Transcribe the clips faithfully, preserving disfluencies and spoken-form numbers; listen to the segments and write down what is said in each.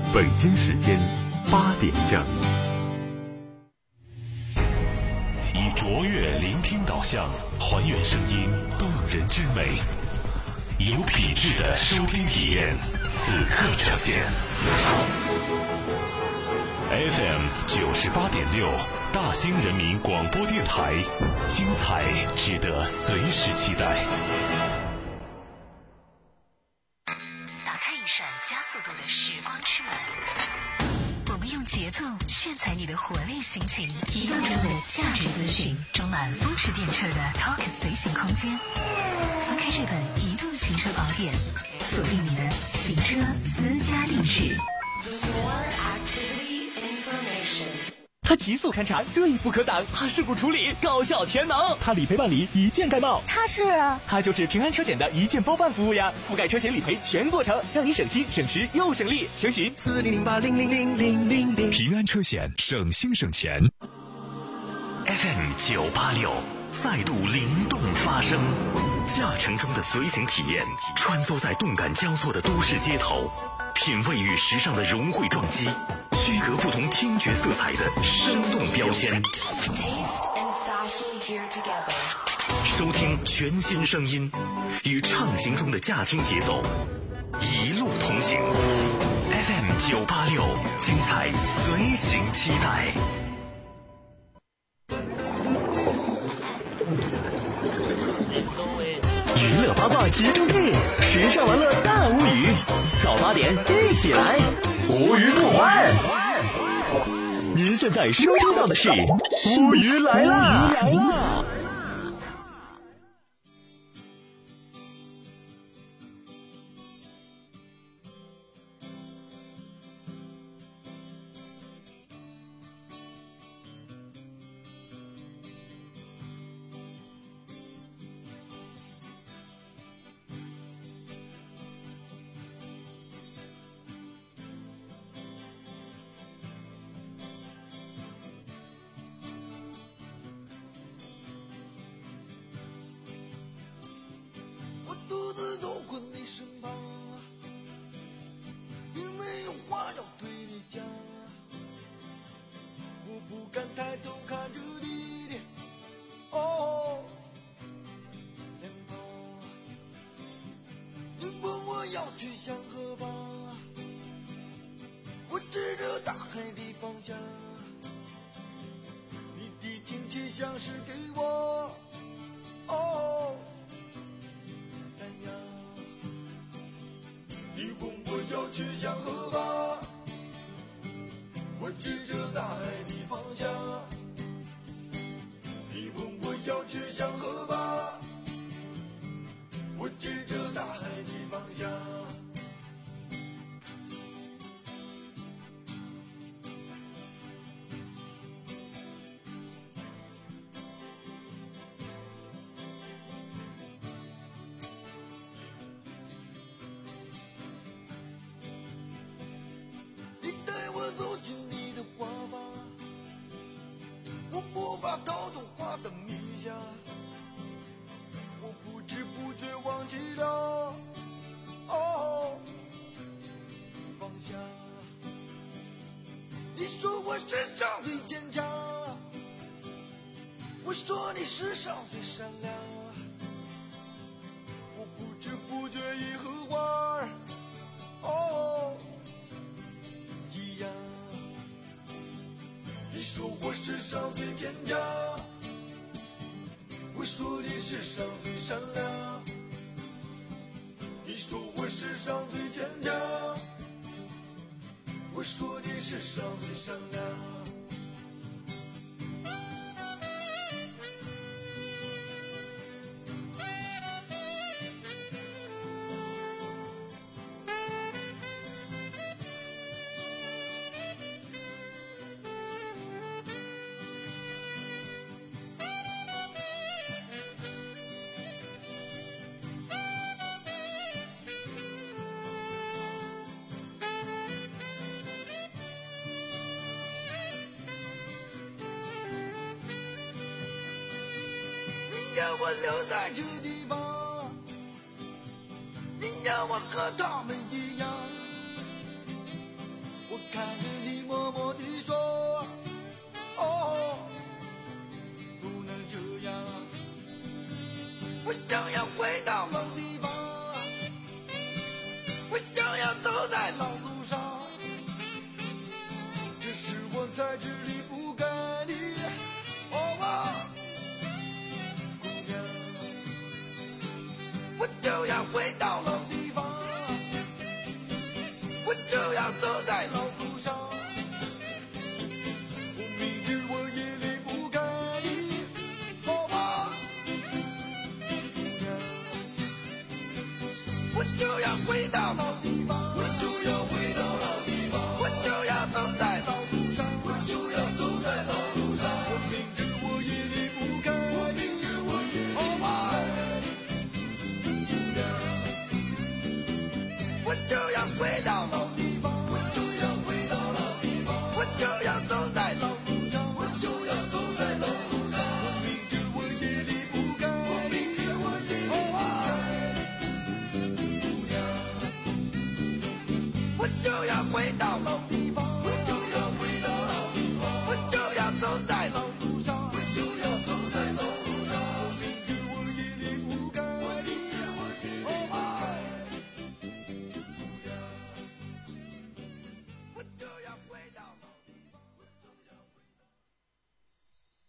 北京时间八点整。以卓越聆听导向，还原声音动人之美，有品质的收听体验，此刻呈现。F M 九十八点六，大兴人民广播电台，精彩值得随时期待。 打开一扇加速度的时光之门，我们用节奏炫彩你的活力心情，移动中的价值资讯，充满风驰电掣的 Talk 随行空间。翻开这本移动行车宝典，锁定你的行车私家定制。 它极速勘察，锐不可挡；它事故处理，高效全能；它理赔办理，一键盖帽。 它是， 它就是平安车险的一键包办服务呀，覆盖车险理赔全过程，让你省心省时又省力。详询四零零八零零零零零零。 平安车险，省心省钱。F M 九八六，再度灵动发声，驾乘中的随行体验，穿梭在动感交错的都市街头，品味与时尚的融汇撞击。区隔不同听觉色彩的生动标签，收听全新声音，与畅行中的驾听节奏一路同行。F M 九八六，精彩随行期待。 娱乐八卦集中地，时尚玩乐大无语。早八点一起来，无语不欢。您现在收听到的是无语来啦！来啦！ 世上最善良，我不知不觉已和花儿哦一样。你说我世上最坚强，我说你世上最善良。你说我世上最坚强，我说你世上最善良。让我留在这地方，你让我和他们一样， 我看着你默默地说，哦，不能这样，我想要回到老地方，我想要走在老路上，这是我在这里不该的，哦啊，姑娘，我就要回到老地方，我就要走在老路上，我明知我也离不开你，哦啊，姑娘，我就要回到老地方，我就要回到老地方，我就要走在老路上，我就要走在老路上，我明知我也离不开你，我明知我也离不开你，姑娘，我就要回到老地方，我就要回到老地方，我就要走在老路上，我就要走在老路上，我明知我也离不开你，我明知我也离不开你，姑娘，我就要回到老地方，我就要回到老地方，我就要走在老路上，我就要走在老路上，我明知我也离不开你，我明知我也离不开你，姑娘，我就要回到老地方，我就要回到。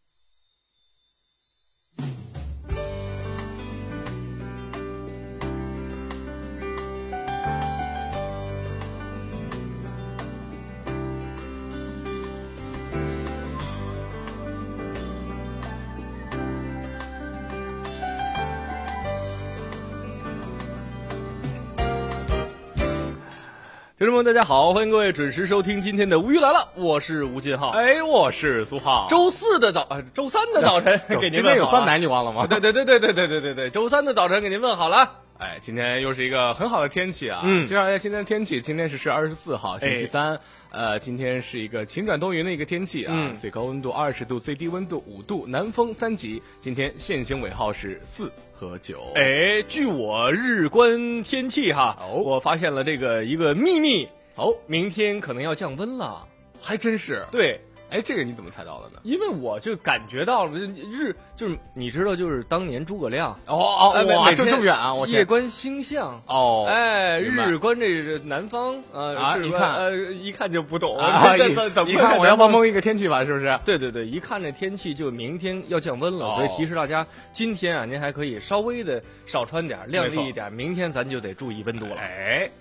听众们，大家好，欢迎各位准时收听今天的《无语来了》，我是吴金浩。 哎，我是苏浩。 周四的早，呃，周三的早晨给您今问好了。 天有酸奶，你忘了吗？ 对对对对对对对对对，周三的早晨给您问好了。 哎，今天又是一个很好的天气啊！ 嗯介绍一下今天的天气，今天是十月二十四号，星期三。呃，今天是一个晴转多云的一个天气啊， 嗯最高温度二十度，最低温度五度，南风三级。今天现行尾号是四和九。 哎，据我日观天气哈， 哦我发现了这个一个秘密哦，明天可能要降温了。 还真是。 对， 哎，这个你怎么猜到的呢？ 因为我就感觉到了，日就是你知道，就是当年诸葛亮哦哦哎每哇， 每天这这么远啊！我天夜观星象。 哦， 哎， 明白日观这是南方呃啊是一看呃一看就不懂啊， 这一怎怎么一看我要帮蒙蒙一个天气吧，是不是？ 对对对，一看这天气就明天要降温了， 哦所以提示大家，今天啊您还可以稍微的少穿点，靓没错丽一点，明天咱就得注意温度了。 哎，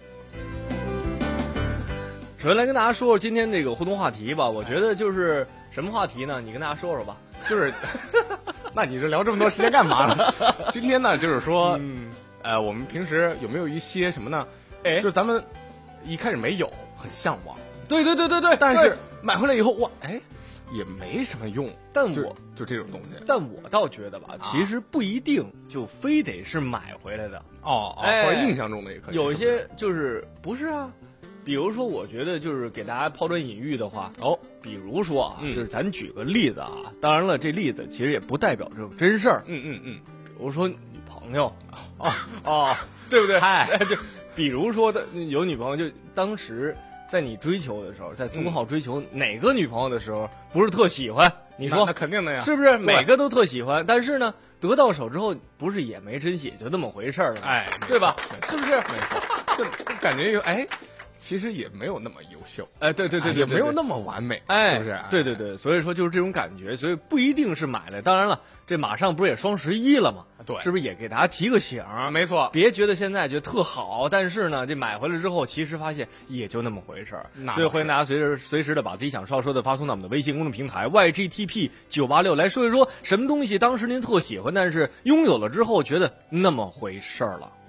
首先来跟大家说说今天这个互动话题吧，我觉得就是什么话题呢？你跟大家说说吧。 就是，那你这聊这么多时间干嘛呢？今天呢，就是说， 嗯， 呃，我们平时有没有一些什么呢？ 哎就咱们一开始没有，很向往， 对对对对对， 但对是买回来以后，哇，哎，也没什么用。就但我就这种东西。 但我倒觉得吧，其实不一定就非得是买回来的。 哦哦， 哎或者印象中的也可以。 有一是不是些就是不是啊，比如说，我觉得就是给大家抛砖引玉的话，哦，比如说啊， 嗯就是咱举个例子啊，当然了，这例子其实也不代表这种真事儿。 嗯嗯嗯， 比如说女朋友，哦哦，对不对？ 嗨， 就比如说的有女朋友，就当时在你追求的时候，在苏浩追求哪个女朋友的时候，不是特喜欢？你说那那肯定的呀， 是不是？每个都特喜欢，但是呢，得到手之后，不是也没珍惜，就那么回事儿了吗？ 哎， 对吧？ 没错是不是？ 没错，就就感觉有哎，其实也没有那么优秀， 哎，对对对对，对对也没有那么完美， 哎， 是不是？ 对对对，所以说就是这种感觉，所以不一定是买来。当然了，这马上不是也双十一了吗？ 对是不是也给大家提个醒？ 没错， 别觉得现在觉得特好，但是呢，这买回来之后，其实发现也就那么回事儿。 那所以欢迎大家随时随时的把自己想说说的发送到我们的微信公众平台 Y G T P 九八六来说一说什么东西当时您特喜欢，但是拥有了之后觉得那么回事儿了。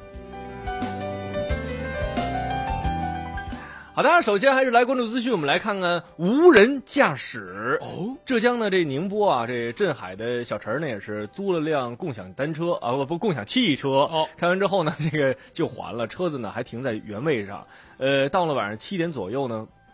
好的，首先还是来关注资讯，我们来看看无人驾驶。哦，浙江呢这宁波啊，这镇海的小陈呢也是租了辆共享单车啊，不不共享汽车。哦，开完之后呢，这个就还了，车子呢还停在原位上。呃，到了晚上七点左右呢，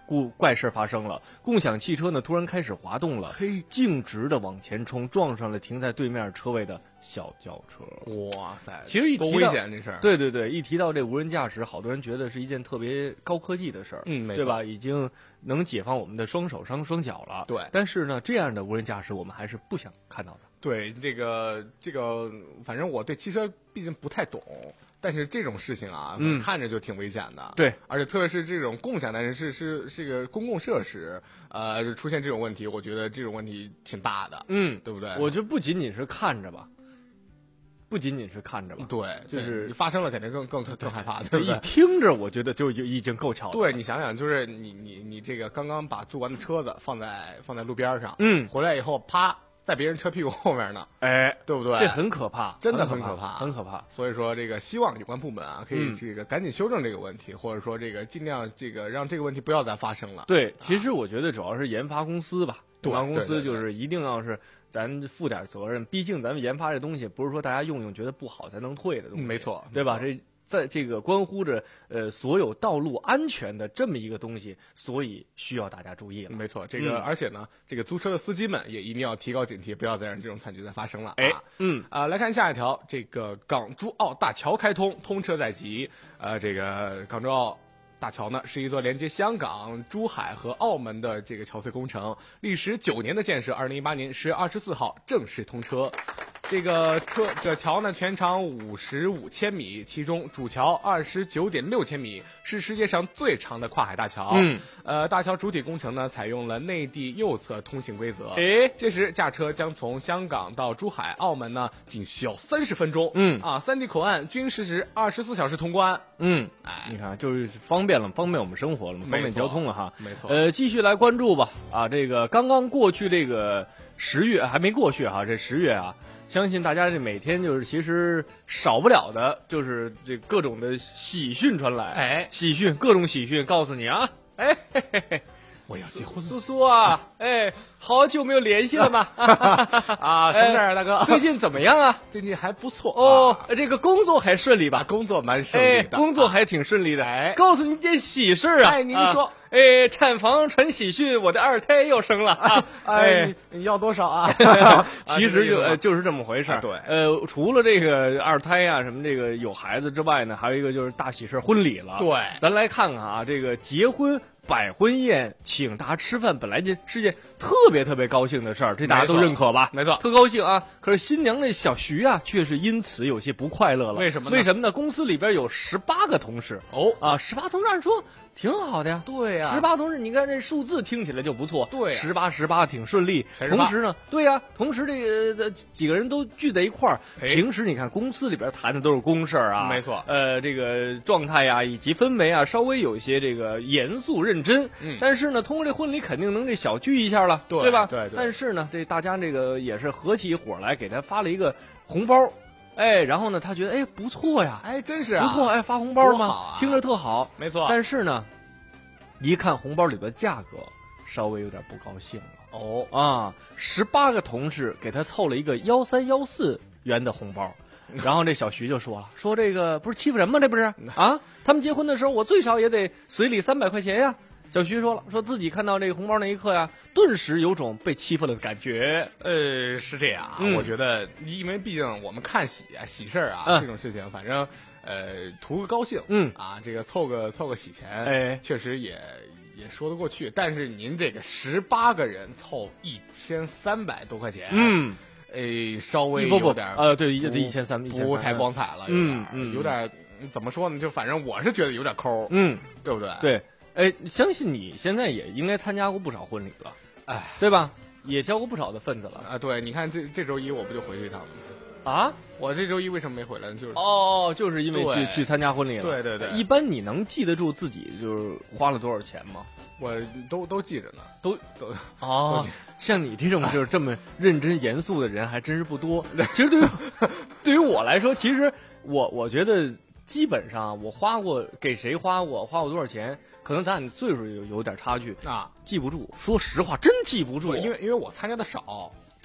故怪事发生了，共享汽车呢突然开始滑动了， 嘿， 径直的往前冲，撞上了停在对面车位的小轿车。 哇塞， 其实一多危提到险这事儿。 对对对，一提到这无人驾驶，好多人觉得是一件特别高科技的事儿， 嗯没错对吧？已经能解放我们的双手双双脚了。 对但是呢，这样的无人驾驶我们还是不想看到的。 对，这个这个，反正我对汽车毕竟不太懂。但是这种事情啊， 嗯看着就挺危险的。 对， 而且特别是这种共享单车是是是个公共设施，呃，出现这种问题，我觉得这种问题挺大的。 嗯， 对不对？ 我觉得不仅仅是看着吧，不仅仅是看着吧， 对， 就是对发生了肯定更更更害怕，对不一对？ 听着我觉得就已经够巧了。 对，你想想，就是你你你这个刚刚把租完的车子放在放在路边上， 嗯， 回来以后啪在别人车屁股后面呢， 哎， 对不对？ 这很可怕， 真的很很可怕很可怕。 所以说，这个希望有关部门啊，可以嗯这个赶紧修正这个问题，或者说这个尽量这个让这个问题不要再发生了。 对，其实我觉得主要是研发公司吧， 对研发公司对对对就是一定要是咱负点责任，毕竟咱们研发这东西不是说大家用用觉得不好才能退的东西， 嗯没错对吧？ 没这在这个关乎着呃所有道路安全的这么一个东西，所以需要大家注意了。 没错，这个、 嗯而且呢，这个租车的司机们也一定要提高警惕，不要再让这种惨剧再发生了。 哎啊， 嗯啊、来看下一条，这个港珠澳大桥开通，通车在即。呃，这个港珠澳大桥呢是一座连接香港、珠海和澳门的这个桥隧工程，历时九年的建设，二零一八年十月二十四号正式通车。这个车这桥呢，全长五十五千米，其中主桥二十九点六千米，是世界上最长的跨海大桥。 嗯， 呃，大桥主体工程呢，采用了内地右侧通行规则。 哎， 届时驾车将从香港到珠海、澳门呢，仅需要三十分钟。 嗯啊，三地口岸均实时二十四小时通关。 嗯， 哎你看就是方便了，方便我们生活了嘛，方便交通了哈。 没错。 呃，继续来关注吧。啊，这个刚刚过去这个十月还没过去哈，这十月啊。相信大家这每天就是其实少不了的，就是这各种的喜讯传来， 哎， 喜讯，各种喜讯，告诉你啊，哎，嘿嘿嘿， 我要结婚了。 苏苏啊，哎，好久没有联系了嘛， 啊，什么事儿、啊，大哥？ 最近怎么样啊？ 最近还不错哦， 啊、 这个工作还顺利吧？ 工作蛮顺利哎， 的， 工作还挺顺利的。 哎， 告诉你件喜事啊！ 哎，您说。 啊哎，产房传喜讯，我的二胎又生了啊！ 哎，你你要多少啊？ 其实就呃就是这么回事儿。 对， 呃，除了这个二胎呀、什么这个有孩子之外呢，还有一个就是大喜事婚礼了。 对， 咱来看看啊，这个结婚百婚宴，请大家吃饭，本来就是件特别特别高兴的事儿，这大家都认可吧？ 没错， 特高兴啊！可是新娘这小徐啊，却是因此有些不快乐了。 为什么呢？ 为什么呢？公司里边有十八个同事哦啊，十八同事按说挺好的呀。 对呀、 啊，十八同事，你看这数字听起来就不错。 对、啊， 十八十八挺顺利。同时呢，对呀、啊，同时这个几个人都聚在一块儿。平时你看公司里边谈的都是公事啊， 没错。 呃，这个状态呀、啊、以及氛围啊，稍微有一些这个严肃认真。 嗯。 但是呢，通过这婚礼肯定能这小聚一下了， 对对吧？ 对对。 但是呢，这大家这个也是合起伙来给他发了一个红包。哎，然后呢，他觉得哎不错呀， 哎，真是、啊、 不错，哎，发红包了吗？ 啊、 听着特好， 没错。 但是呢，一看红包里的价格，稍微有点不高兴了。 哦啊，十八个同事给他凑了一个幺三幺四元的红包，然后这小徐就说了，说这个不是欺负人吗？这不是啊？他们结婚的时候，我最少也得随礼三百块钱呀。小徐说了，说自己看到这个红包那一刻呀，顿时有种被欺负了的感觉。 呃，是这样， 嗯、 我觉得，因为毕竟我们看喜啊、喜事儿啊、 嗯、 这种事情，反正呃图个高兴， 嗯啊，这个凑个凑个喜钱， 哎， 确实也也说得过去。但是您这个十八个人凑一千三百多块钱， 嗯， 哎，稍微有点呃，对，一千三， 不太光彩了， 嗯嗯， 有点怎么说呢？就反正我是觉得有点抠， 嗯， 对不对？ 对。哎，相信你现在也应该参加过不少婚礼了， 哎， 对吧？也交过不少的份子了啊。对，你看这这周一我不就回去一趟吗？ 啊， 我这周一为什么没回来呢？就是哦，就是因为去去参加婚礼了。 对对对。 一般你能记得住自己就是花了多少钱吗？ 我都都记着呢， 都都哦。像你这种就是这么认真严肃的人还真是不多。其实对于对于我来说，其实我我觉得基本上我花过给谁花过花过多少钱。可能咱俩岁数有有点差距啊， 记不住。说实话，真记不住， 因为因为我参加的少，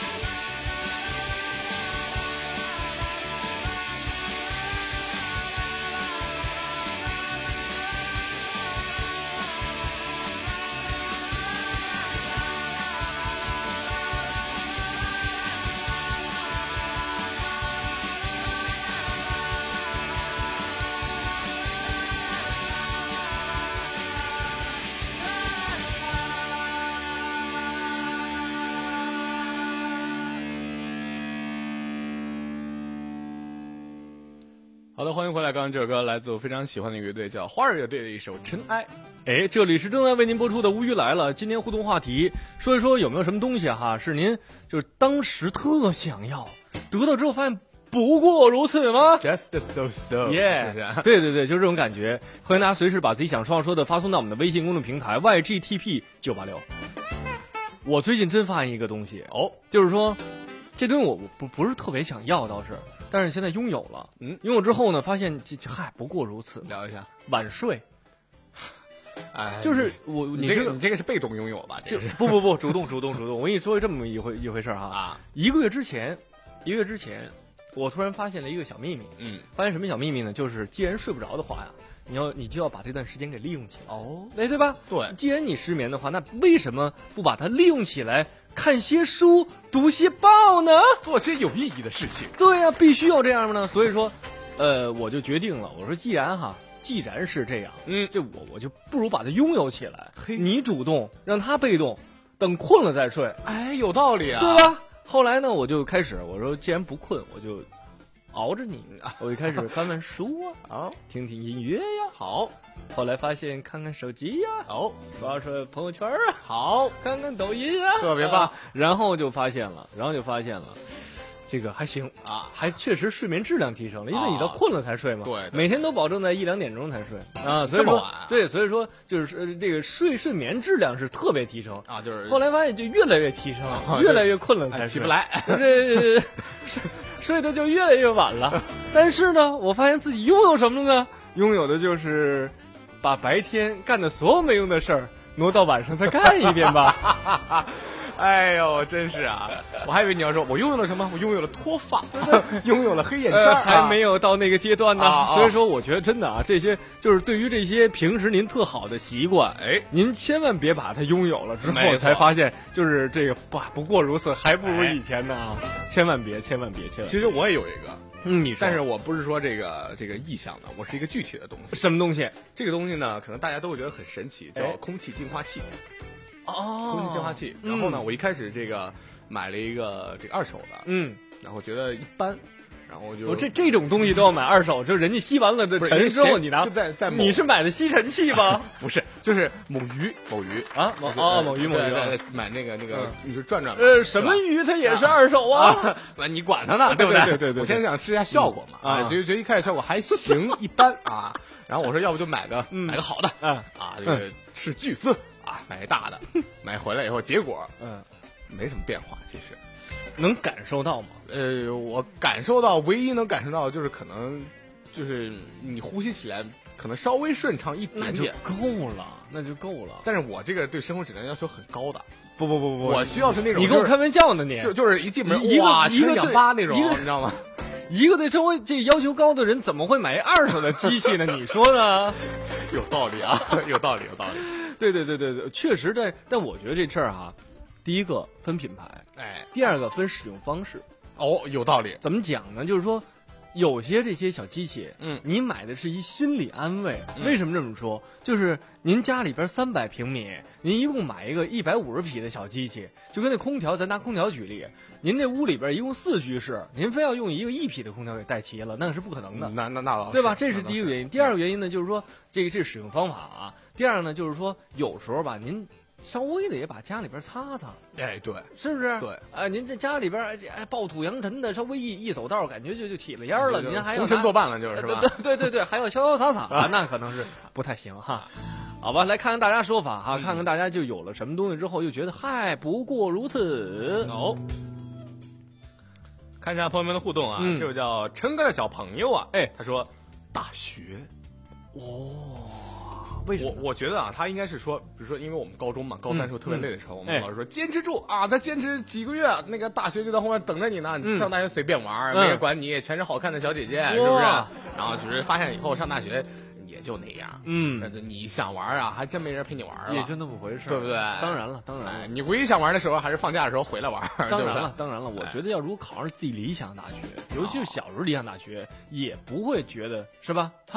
好的，欢迎回来。刚刚这首歌来自我非常喜欢的乐队，叫花儿乐队的一首《尘埃》。 哎，这里是正在为您播出的《无语来了》。今天互动话题，说一说有没有什么东西哈，是您就是当时特想要，得到之后发现不过如此吗 Just so so， 耶、 是不是？ 对对对，就是这种感觉。欢迎大家随时把自己想说要说的发送到我们的微信公众平台 Y G T P 九八六。我最近真发现一个东西哦，就是说这东西我我不不是特别想要倒是，但是现在拥有了。嗯，拥有之后呢，发现这这嗨不过如此。 聊一下晚睡。 哎， 就是我， 你这个你这个是被动拥有吧？这就是不不不，主动主动主动。我跟你说这么一回一回事哈啊，一个月之前，一个月之前，我突然发现了一个小秘密。嗯，发现什么小秘密呢？就是既然睡不着的话呀，你要你就要把这段时间给利用起来。哦，哎，对吧？ 对， 既然你失眠的话，那为什么不把它利用起来，看些书，读些报呢？ 做些有意义的事情。 对呀、啊，必须要这样呢。所以说，呃，我就决定了，我说既然哈。既然是这样，嗯，这我我就不如把它拥有起来。嘿，你主动，让他被动，等困了再睡。 哎，有道理啊， 对吧？后来呢，我就开始我说，既然不困，我就熬着你，我就开始翻翻书啊，好，听听音乐呀， 好。 后来发现看看手机呀， 好， 刷刷朋友圈啊， 好， 看看抖音啊， 特别棒。 啊、然后就发现了，然后就发现了。这个还行啊，还确实睡眠质量提升了，因为你到困了才睡嘛， 对、啊， 每天都保证在一两点钟才睡啊，所以说对，所以说就是呃这个睡睡眠质量是特别提升啊，就是后来发现就越来越提升，啊、越来越困了才睡、 哎、起不来， 这睡睡的就越来越晚了。但是呢，我发现自己拥有什么呢？拥有的就是把白天干的所有没用的事儿挪到晚上再干一遍吧。 哎呦，真是啊！我还以为你要说，我拥有了什么？我拥有了脱发，拥有了黑眼圈、 呃，还没有到那个阶段呢。 啊、 所以说，我觉得真的啊，这些就是对于这些平时您特好的习惯，哎，您千万别把它拥有了之后才发现，就是这个不不过如此，还不如以前呢啊！哎、千万别，千万别，千万别。 其实我也有一个， 嗯，你说， 但是我不是说这个这个意象的，我是一个具体的东西。 什么东西？ 这个东西呢，可能大家都会觉得很神奇，叫空气净化器。 哦， 空气净化器。然后呢，嗯、我一开始这个买了一个这个二手的，嗯，然后觉得一般，然后就我这这种东西都要买二手，就人家吸完了这尘之后你拿， 就在在你是买的吸尘器吗？ 不是，就是某鱼某鱼啊，某哦某鱼某鱼买那个那个，你就转转呃什么鱼它也是二手啊？ 那你管它呢，对不对？对对对， 我现在想试一下效果嘛，啊，觉得觉得一开始效果还行，一般啊，然后我说要不就买个买个好的，啊啊这个斥巨资。啊，买大的，买回来以后，结果嗯，没什么变化。其实， 能感受到吗？ 呃，我感受到，唯一能感受到就是可能，就是你呼吸起来可能稍微顺畅一点点， 够了，那就够了。 但是我这个对生活质量要求很高的。 不不不不， 我需要是那种， 你跟我开玩笑呢，你就就是一进门一个一个氧吧那种，你知道吗？ 一个对生活这要求高的人，怎么会买二手的机器呢？你说呢？ 有道理啊，有道理，有道理。 对对对对对，确实的。但我觉得这事儿哈，第一个分品牌，哎，第二个分使用方式。 哦，有道理。 怎么讲呢？就是说，有些这些小机器，嗯，你买的是一心理安慰。嗯、为什么这么说？就是您家里边三百平米，您一共买一个一百五十匹的小机器，就跟那空调，咱拿空调举例，您这屋里边一共四居室，您非要用一个一匹的空调给带齐了，那是不可能的。 嗯、那那那对吧？这是第一个原因。第二个原因呢，就是说这个这是使用方法啊。第二呢，就是说有时候吧，您稍微的也把家里边擦擦， 哎，对， 是不是？ 对， 啊、呃，您这家里边哎暴土扬尘的，稍微一一走道，感觉就就起了烟了，您还要红尘作伴了，就是是吧？ 对对对对，还要潇潇洒洒，啊、那可能是不太行哈。好吧，来看看大家说法哈，看看大家就有了什么东西之后，又觉得嗨，不过如此哦。看一下朋友们的互动啊，嗯、这个叫陈哥的小朋友啊，哎，他说大学，哦。为什么？我我觉得啊，他应该是说，比如说，因为我们高中嘛，高三时候特别累的时候，嗯、我们老师说、哎、坚持住啊，他坚持几个月，那个大学就在后面等着你呢。你上大学随便玩，嗯、没人管你，全是好看的小姐姐，是不是？然后就是发现以后上大学也就那样，嗯，你想玩啊，还真没人陪你玩了， 也就那么回事， 对不对？ 当然了，当然了， 哎、你唯一想玩的时候还是放假的时候回来玩， 当然了，当然了。我觉得要如果考上自己理想大学，尤其是小时候理想大学，也不会觉得是吧？哈。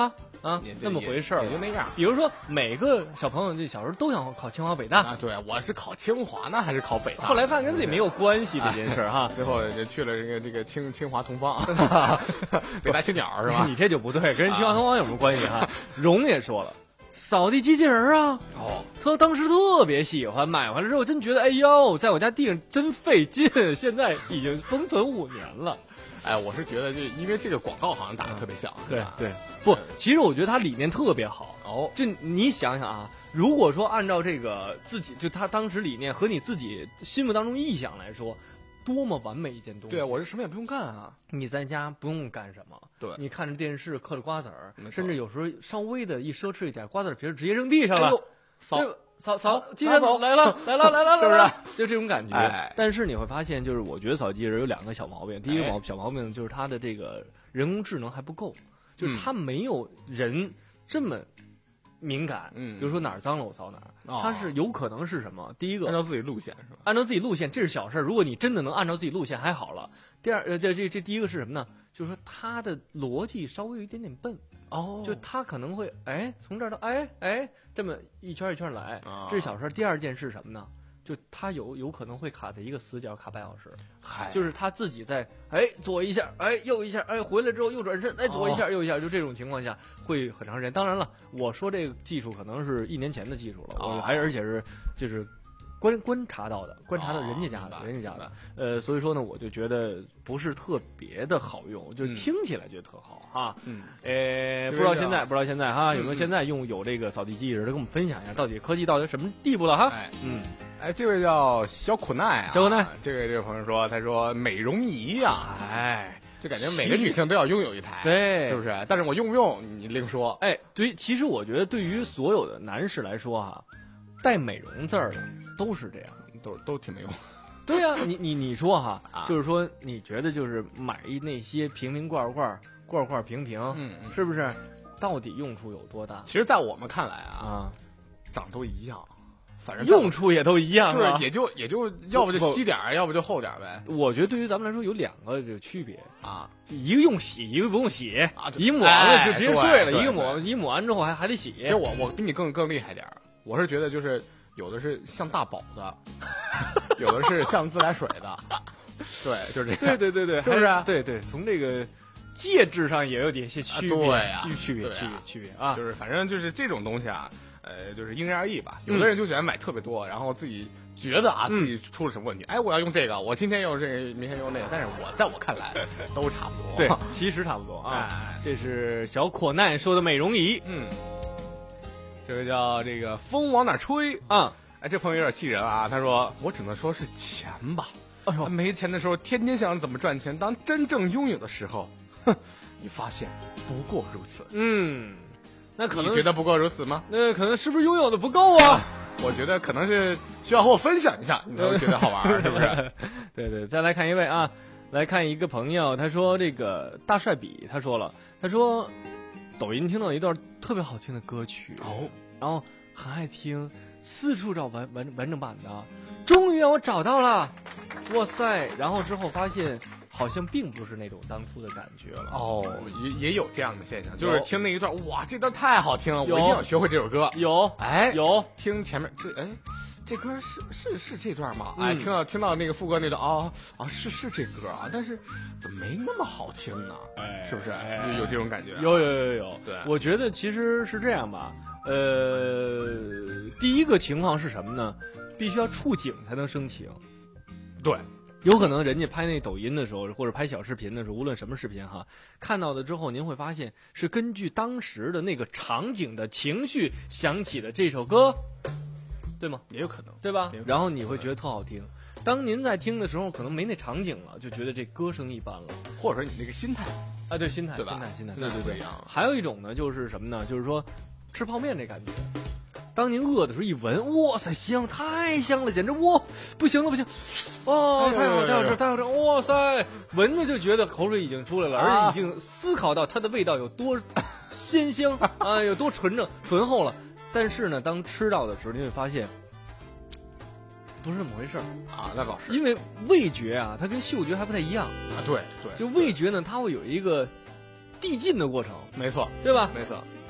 啊也就那么回事儿也，也就那样。 比如说每个小朋友这小时候都想考清华北大， 啊，对，我是考清华呢，还是考北大？ 后来发现跟自己没有关系这件事儿哈。 最后就去了这个这个清清华同方，北大青鸟是吧？ 你这就不对，跟人清华同方有什么关系哈？荣也说了。扫地机器人啊， 哦， 他当时特别喜欢，买回来之后真觉得，哎呦，在我家地上真费劲，现在已经封存五年了。 哎，我是觉得就因为这个广告好像打的特别像， 对是吧对，不，其实我觉得他理念特别好。 哦， 就你想想啊，如果说按照这个自己就他当时理念和你自己心目当中臆想来说，多么完美一件东西。 对啊，我是什么也不用干啊。 你在家不用干什么， 对你看着电视嗑着瓜子儿没，错甚至有时候稍微的一奢侈一点，瓜子儿皮儿直接扔地上了。 哎呦扫对吧扫扫扫机器人扫来了来了来了， 是不是来了？就这种感觉。 哎但是你会发现，就是我觉得扫地机器人有两个小毛病。第一个哎毛小毛病就是它的这个人工智能还不够，就是嗯它没有人这么敏感。 嗯比如说哪儿脏了我扫哪儿， 哦它是有可能是什么？第一个按照自己路线是吧？ 按照自己路线，这是小事儿。如果你真的能按照自己路线，还好了。第二，呃，这这这第一个是什么呢？就是说它的逻辑稍微有一点点笨， 哦就它可能会哎从这儿到哎哎这么一圈一圈来， 啊这是小事儿。第二件是什么呢？就它有有可能会卡在一个死角，卡半小时。 嗨， 就是他自己在哎左一下，哎右一下，哎回来之后右转身，哎左一下、 哦右一下，就这种情况下会很长时间。当然了，我说这个技术可能是一年前的技术了， 哦我还而且是就是观观察到的，观察到哦人家家的、 明白人家家的明白， 呃，所以说呢，我就觉得不是特别的好用，就是嗯听起来觉得特好哈。 嗯， 呃， 这个不知道现在叫不知道现在哈嗯有没有现在用有这个扫地机器人的，跟我们分享一下，到底科技到底什么地步了哈？ 哎嗯， 哎，这位叫小苦奈啊， 小苦奈， 这位这位朋友说，他说美容仪呀、 哎， 就感觉每个女性都要拥有一台， 对， 是不是？但是我用不用你另说。 哎，对于，其实我觉得对于所有的男士来说哈、带美容字儿的都是这样。 都都挺没用。 对呀、你你你说哈， 啊就是说你觉得就是买一那些瓶瓶罐罐、罐罐瓶瓶， 嗯嗯是不是？到底用处有多大其实，在我们看来啊， 啊？ 长都一样，反正用处也都一样啊。 就是也就也就要不就稀点儿，要不就厚点儿呗。 我觉得对于咱们来说有两个这个区别， 啊， 一个用洗，一个不用洗。 啊对一抹完了哎就直接对睡了， 对一个抹一抹完之后还还得洗。 其实我我比你更更厉害点儿，我是觉得就是有的是像大宝的，有的是像自来水的，对，就是这对样。 对对对， 是不是还对对，从这个介质上也有点些区别， 啊对啊区区别对啊区别区别啊。 就是反正就是这种东西啊，呃，就是因人而异吧。 嗯有的人就喜欢买特别多，然后自己觉得啊嗯自己出了什么问题，哎，我要用这个，我今天用这个，明天用那个。但是我在我看来都差不多。 对，其实差不多啊。 哎， 这是小可奈说的美容仪嗯，这个叫这个风往哪吹？ 啊。 哎，这朋友有点气人啊，他说我只能说是钱吧。 哎呦， 没钱的时候，天天想着怎么赚钱；当真正拥有的时候，哼，你发现不过如此。 嗯，那可能你觉得不过如此吗？ 那可能是不是拥有的不够啊？ 我觉得可能是需要和我分享一下，你才会觉得好玩儿，是不是？ 对对，再来看一位啊，来看一个朋友，他说这个大帅比他说了，他说抖音听到一段特别好听的歌曲， 哦， 然后很爱听，四处找完完完整版的，终于让我找到了，哇塞！然后之后发现好像并不是那种当初的感觉了。 哦，也也有这样的现象，就有是听那一段，哇，这段太好听了，我一有定要学会这首歌。 有哎， 有， 听前面这，哎，这歌是是是这段吗？ 嗯哎，听到听到那个副歌那段，哦啊，是是这歌啊，但是怎么没那么好听呢？ 哎是不是？ 哎有有这种感觉啊？ 有有有有， 对我觉得其实是这样吧，呃，第一个情况是什么呢？必须要触景才能生情。 对， 有可能人家拍那抖音的时候，或者拍小视频的时候，无论什么视频哈，看到的之后，您会发现是根据当时的那个场景的情绪想起的这首歌，对吗？ 也有可能。 对吧也有可能然后你会觉得特好听。当您在听的时候，可能没那场景了，就觉得这歌声一般了。 或者说你那个心态， 啊，对，心态， 对吧心态，心态， 那对对对不一样。 还有一种呢，就是什么呢？就是说吃泡面这感觉。当您饿的时候一闻，哇塞，香，太香了，简直哇，不行了，不行，哦， 哎呦太好， 呦呦太好吃，太好吃，哇塞，闻着就觉得口水已经出来了， 啊而且已经思考到它的味道有多鲜香啊，有多纯正、醇厚了。但是呢，当吃到的时候，你会发现不是那么回事儿， 啊，那倒是。 因为味觉啊，它跟嗅觉还不太一样。 啊，对对， 就味觉呢，它会有一个递进的过程， 没错对吧？ 没错。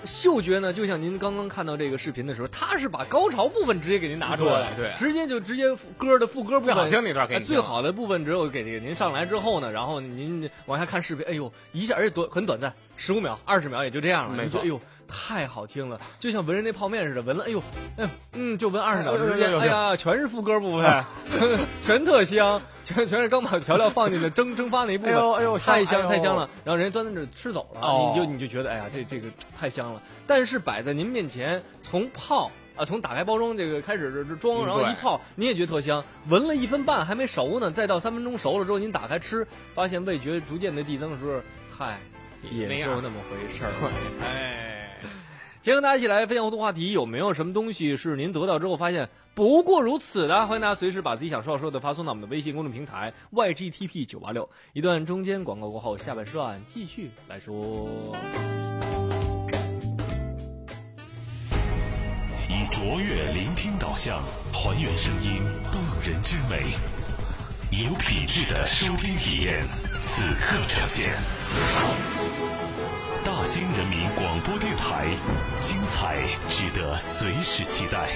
嗅觉呢，就像您刚刚看到这个视频的时候，他是把高潮部分直接给您拿出来， 对对直接就直接歌的副歌部分最好听那段给你听最好的部分只有给给您上来之后呢，然后您往下看视频，哎呦，一下而且短很短暂，十五秒、二十秒也就这样了， 没错， 哎呦。太好听了，就像闻人那泡面似的，闻了，哎呦，哎嗯，就闻二十秒之间，哎呀，全是副歌部分，全全特香，全全是刚把调料放进了蒸蒸发那一部分， 哎呦哎呦， 太香哎呦太香了。然后人家端在这吃走了， 哦、 你就你就觉得，哎呀，这这个太香了。但是摆在您面前，从泡啊，从打开包装这个开始这装，然后一泡，你也觉得特香。闻了一分半还没熟呢，再到三分钟熟了之后，您打开吃，发现味觉逐渐的递增的时候，嗨，也就那么回事儿，哎。先跟大家一起来分享互动话题，有没有什么东西是您得到之后发现不过如此的？欢迎大家随时把自己想说的说的发送到我们的微信公众平台 Y G T P 九八六。一段中间广告过后，下半时段继续来说。 以卓越聆听导向，还原声音动人之美，有品质的收听体验，此刻呈现。大兴人民广播电台，精彩值得随时期待。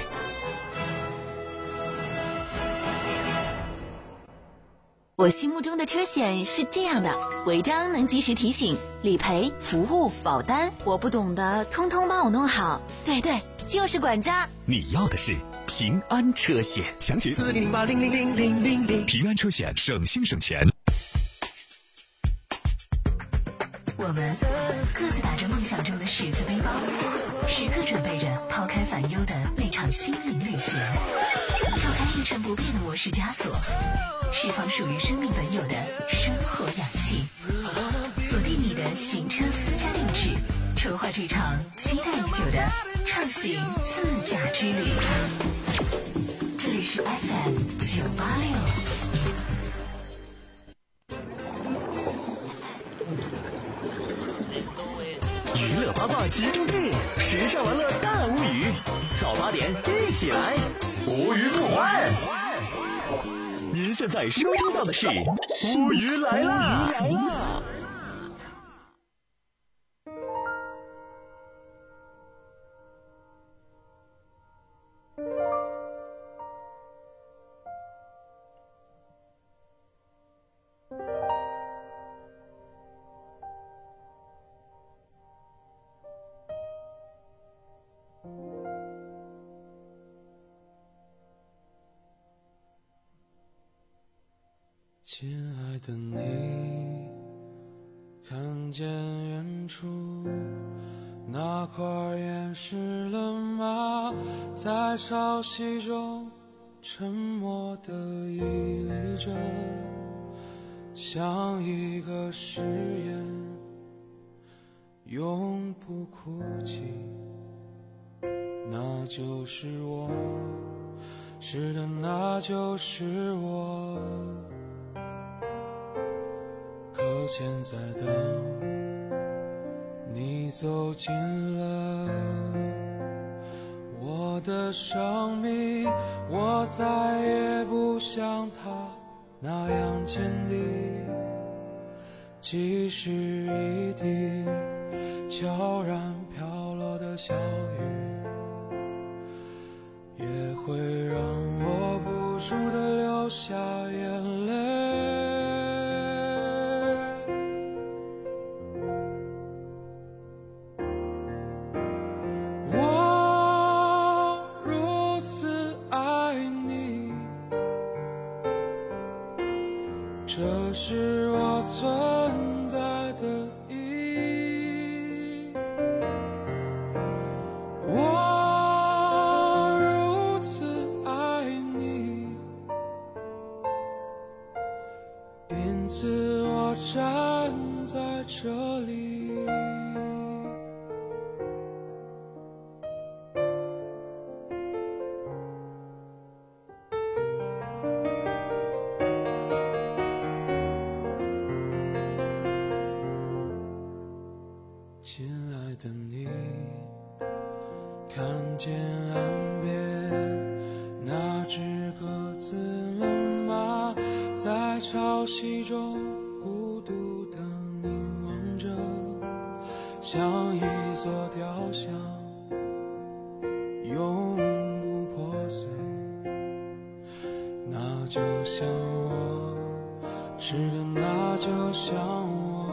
我心目中的车险是这样的：违章能及时提醒，理赔、服务、保单，我不懂的通通帮我弄好。对对，就是管家。 你要的是平安车险，详询四零零八零零零零零零。平安车险，省心省钱。 我们各自打着梦想中的十字背包，时刻准备着抛开烦忧的那场心灵旅行，跳开一成不变的模式枷锁，释放属于生命本有的生活氧气，锁定你的行车私家定制，筹划这场期待已久的畅行自驾之旅。这里是 F M 九八六。 娱乐八卦集中地，时尚玩乐大无语，早八点一起来，无语不欢。您现在收听到的是无语来啦！来啦！ 亲爱的你，看见远处那块岩石了吗？在潮汐中沉默地屹立着，像一个誓言，永不哭泣。那就是我，是的，那就是我。可现在当你走进了我的生命，我再也不像他那样坚定，即使一滴悄然飘落的小雨，也会让我不住地流下眼泪。这是我存在的意义。我如此爱你，因此我站在这里。亲爱的你，看见岸边那只鸽子了吗？在潮汐中孤独地凝望着，像一座雕像那就像我，吃的那就像我。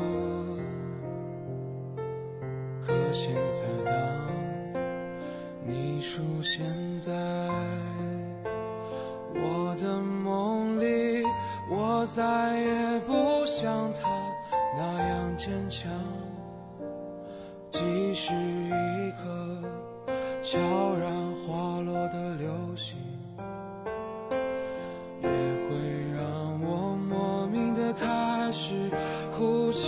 可现在当你出现在我的梦里，我再也不像他那样坚强。即使一颗悄然滑落的流星，也会让我莫名的开始哭泣。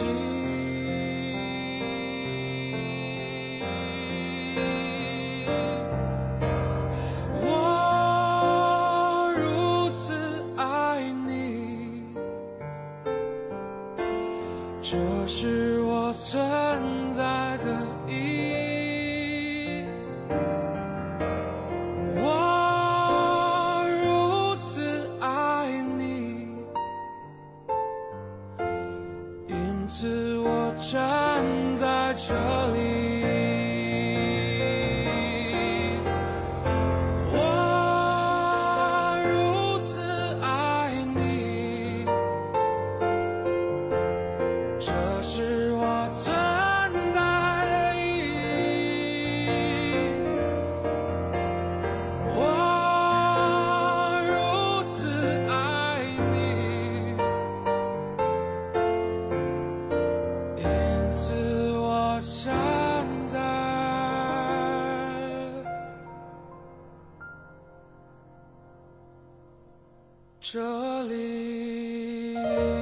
我如此爱你，这是我存在的意义。我如此爱你，因此我站在这里。我如此爱你，这是我存在的意义。我如此爱你，因此我站在这里。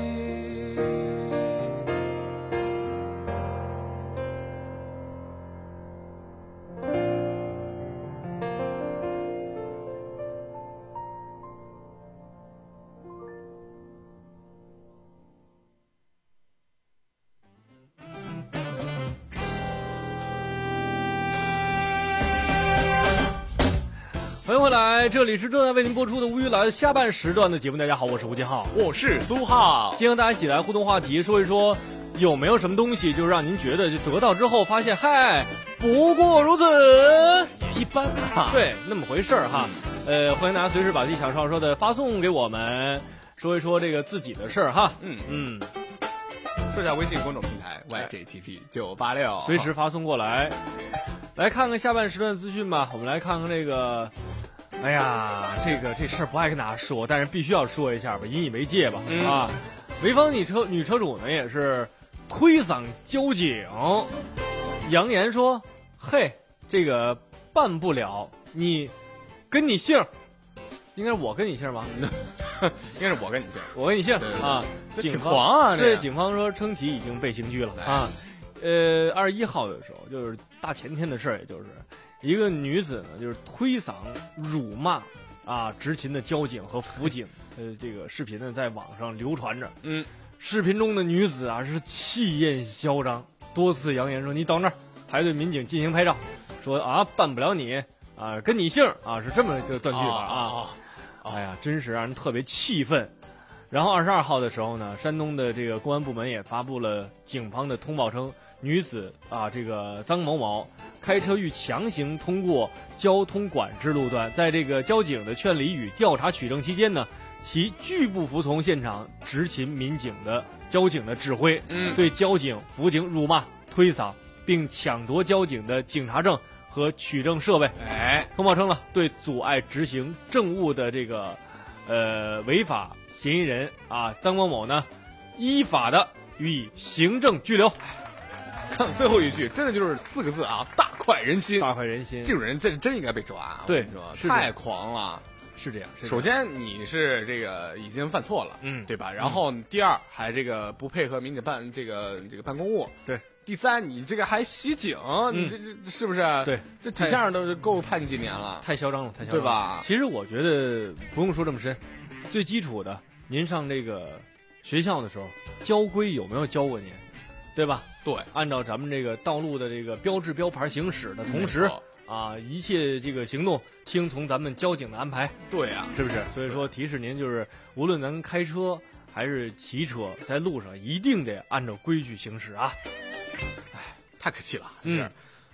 欢迎回来，这里是正在为您播出的无语来的下半时段的节目。大家好，我是吴金浩， 我是苏浩。 今天大家一起来互动话题，说一说有没有什么东西，就是让您觉得就得到之后发现，嗨，不过如此， 也一般哈。 对，那么回事儿哈。呃，欢迎大家随时把自己想说的发送给我们，说一说这个自己的事儿哈。 嗯嗯， 说一下微信公众平台 Y J T P 九八六， 随时发送过来。来看看下半时段的资讯吧，我们来看看这个。哎呀，这个这事儿不爱跟大家说，但是必须要说一下吧，引以为戒吧。 嗯、 啊，潍坊女车女车主呢也是推搡交警，扬言说：“嘿，这个办不了，你跟你姓，应该是我跟你姓吗？ 应该是我跟你姓， 我跟你姓对对对啊。” 警方啊， 对，警方说称其已经被刑拘了啊。呃，二十一号的时候，就是大前天的事儿，也就是。一个女子呢，就是推搡、辱骂啊执勤的交警和辅警，呃，这个视频呢在网上流传着。 嗯， 视频中的女子啊是气焰嚣张，多次扬言说：“你等着，排队民警进行拍照。”说啊，办不了你啊，跟你姓啊，是这么这个断句的啊。 哦哦、 哎呀，真是让人特别气愤。然后二十二号的时候呢，山东的这个公安部门也发布了警方的通报称，女子啊，这个张某某开车欲强行通过交通管制路段，在这个交警的劝离与调查取证期间呢，其拒不服从现场执勤民警的交警的指挥， 嗯， 对交警、辅警辱骂、推搡，并抢夺交警的警察证和取证设备。 哎， 通报称了，对阻碍执行政务的这个呃违法嫌疑人啊张某某呢，依法的予以行政拘留。 看最后一句，真的就是四个字啊，大快人心， 大快人心。 这种人真真应该被抓啊！ 对， 我跟你说太狂了， 是这样。是这样首先你是这个已经犯错了， 嗯， 对吧？然后第二还这个不配合民警办这个这个办公务， 对。 第三你这个还袭警， 嗯、 你这这是不是？ 对， 这几项都够判几年了， 太嚣张了，太嚣张了， 对吧？ 其实我觉得不用说这么深，最基础的，您上这个学校的时候交规有没有教过您？对吧？ 对， 按照咱们这个道路的这个标志标牌行驶的同时啊，一切这个行动听从咱们交警的安排。 对啊， 是不是？所以说提示您，就是无论咱开车还是骑车，在路上一定得按照规矩行驶啊。 哎，太可气了， 嗯。 是。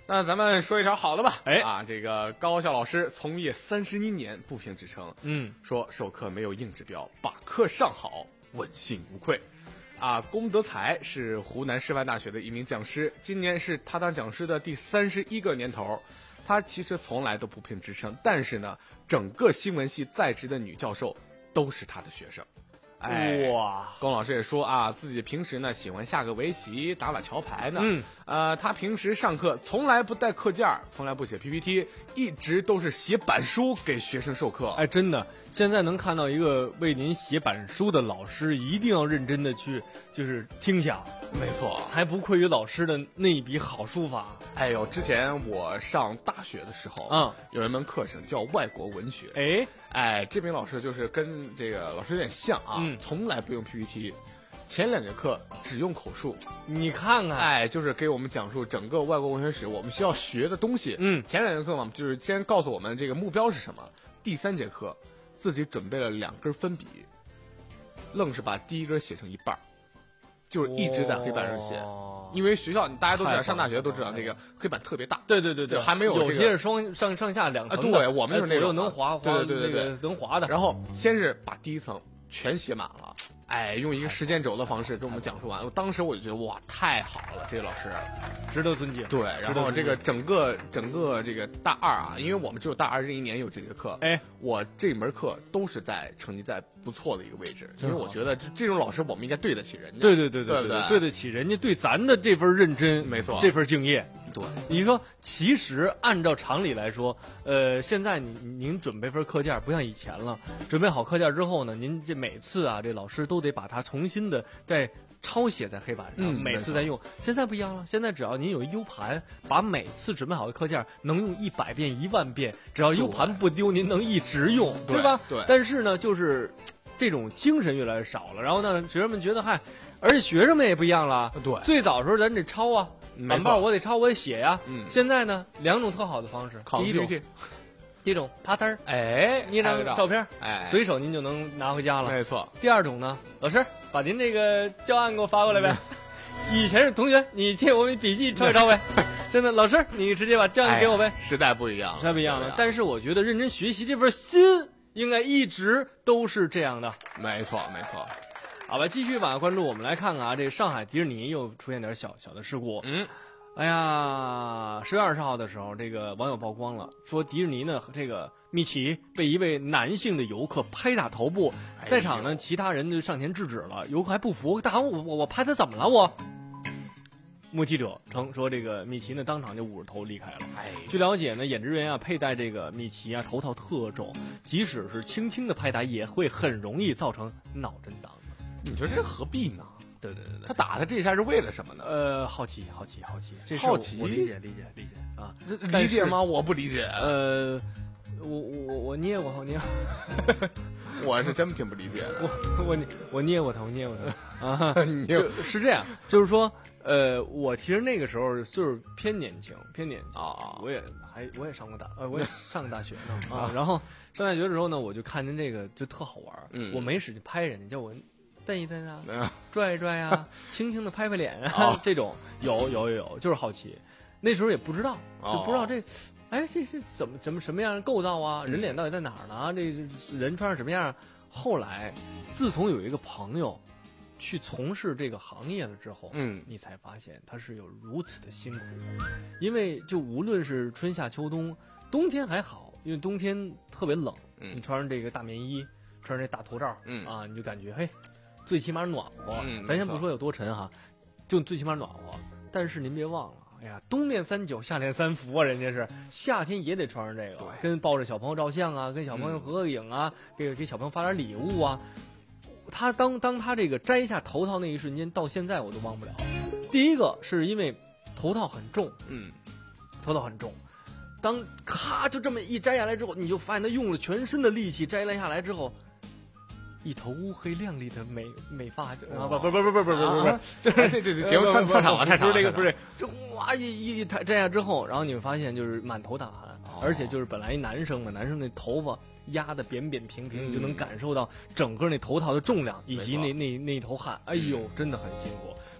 那咱们说一条好的吧。 哎啊，这个高校老师从业三十一年，不平之称。 嗯， 说授课没有硬指标，把课上好，问心无愧。啊，龚德才是湖南师范大学的一名讲师，今年是他当讲师的第三十一个年头。他其实从来都不评职称，但是呢，整个新闻系在职的女教授都是他的学生。哎， 哇， 龚老师也说啊，自己平时呢喜欢下个围棋，打把桥牌呢。 嗯， 呃，他平时上课从来不带课件，从来不写 P P T， 一直都是写板书给学生授课。 哎，真的，现在能看到一个为您写板书的老师，一定要认真的去，就是听讲， 没错， 才不愧于老师的那一笔好书法。 哎呦，之前我上大学的时候， 嗯， 有一门课程叫外国文学。 哎， 哎，这名老师就是跟这个老师有点像啊， 嗯从来不用 P P T， 前两节课只用口述。 你看看， 哎，就是给我们讲述整个外国文学史，我们需要学的东西。 嗯， 前两节课嘛，就是先告诉我们这个目标是什么。第三节课，自己准备了两根粉笔，愣是把第一根写成一半儿，就是一直在黑板上写。 哇因为学校大家都知道， 太棒了上大学都知道那个黑板特别大。 对对对对， 还没有这个有些是双上上下两层的， 啊对我们是那哎左右种能滑滑， 对对对对对那个能滑的。 然后先是把第一层全写满了，哎，用一个时间轴的方式跟我们讲述完。当时我就觉得哇，太好了，这个老师。 值得尊敬。 对，然后这个整个整个这个大二啊，因为我们只有大二这一年有这节课， 哎， 我这门课都是在成绩在不错的一个位置，因真好为我觉得这这种老师我们应该对得起人家。 对对对对对不对对得起人家对咱的这份认真， 没错这份敬业。 对， 你说，其实按照常理来说，呃，现在你您准备份课件不像以前了，准备好课件之后呢，您这每次啊，这老师都得把它重新的再抄写在黑板上， 嗯每次再用。现在不一样了，现在只要您有一 U 盘，把每次准备好的课件能用一百遍、一万遍，只要 U 盘不丢，您能一直用， 对吧？ 对但是呢，就是这种精神越来越少了。然后呢，学生们觉得，嗨，而且学生们也不一样了。 对最早的时候咱得抄啊。 没错板报我得抄，我得写呀。 嗯现在呢，两种特好的方式。 考第一种， P P T， 第一种啪嗒儿， 哎， 捏张拍个照片， 哎， 随手您就能拿回家了。 没错， 第二种呢，老师把您这个教案给我发过来呗。以前是同学，你借我们笔记抄一抄呗。现在老师，你直接把教案给我呗。 哎时代不一样了， 实在不一样了。 是但是我觉得认真学习这份心，应该一直都是这样的。 没错没错， 好吧，继续往下关注，我们来看看啊，这上海迪士尼又出现点小小的事故。 嗯。 哎呀，十月二十号的时候，这个网友曝光了，说迪士尼呢，这个米奇被一位男性的游客拍打头部， 哎呦在场呢，其他人就上前制止了，游客还不服，大喊我我我拍他怎么了我？目击者称说，这个米奇呢当场就捂着头离开了。 哎， 据了解呢，演职员啊佩戴这个米奇啊头套特重，即使是轻轻的拍打，也会很容易造成脑震荡。 你说这何必呢？ 对对对对。 他打他这一下是为了什么呢？ 呃，好奇，好奇，好奇，这事好奇我理解，理解，理解啊。 理解吗？我不理解。 呃，我我我捏过，我捏， 我是真挺不理解的。 我我我捏过他，我捏过他啊。 你就是这样，就是说，呃，我其实那个时候就是偏年轻，偏年轻啊我也还我也上过大，呃，我也上过大学呢啊。然后上大学的时候呢，我就看见这个就特好玩， 嗯我没使劲拍人家，叫我蹬一蹬啊， 嗯拽一拽啊，轻轻的拍拍脸啊， 哦这种有有有有，就是好奇。那时候也不知道， 哦就不知道这，哎，这是怎么怎么什么样的构造啊？人脸到底在哪儿呢？这这人穿上什么样？后来，自从有一个朋友去从事这个行业了之后， 嗯你才发现他是有如此的辛苦。因为就无论是春夏秋冬，冬天还好，因为冬天特别冷， 嗯你穿上这个大棉衣，穿上这大头罩， 嗯啊，你就感觉嘿，最起码暖和。 嗯咱先没错不说有多沉哈，就最起码暖和。但是您别忘了，哎呀，冬练三九，夏练三伏啊，人家是夏天也得穿上这个， 对跟抱着小朋友照相啊，跟小朋友合个影啊，给给小朋友发点礼物啊。他当当他这个摘下头套那一瞬间，到现在我都忘不了。第一个是因为头套很重， 嗯， 头套很重，当咔就这么一摘下来之后，你就发现他用了全身的力气摘了下来之后，一头乌黑亮丽的美美发啊不不不不不不不不不， 就是这这这节目太太长了，太长了。 不是这个不是这哇一一一摘下之后，然后你会发现就是满头大汗，而且就是本来一男生嘛，男生那头发压得扁扁平平，你就能感受到整个那头套的重量以及那那那一头汗，哎呦，真的很辛苦。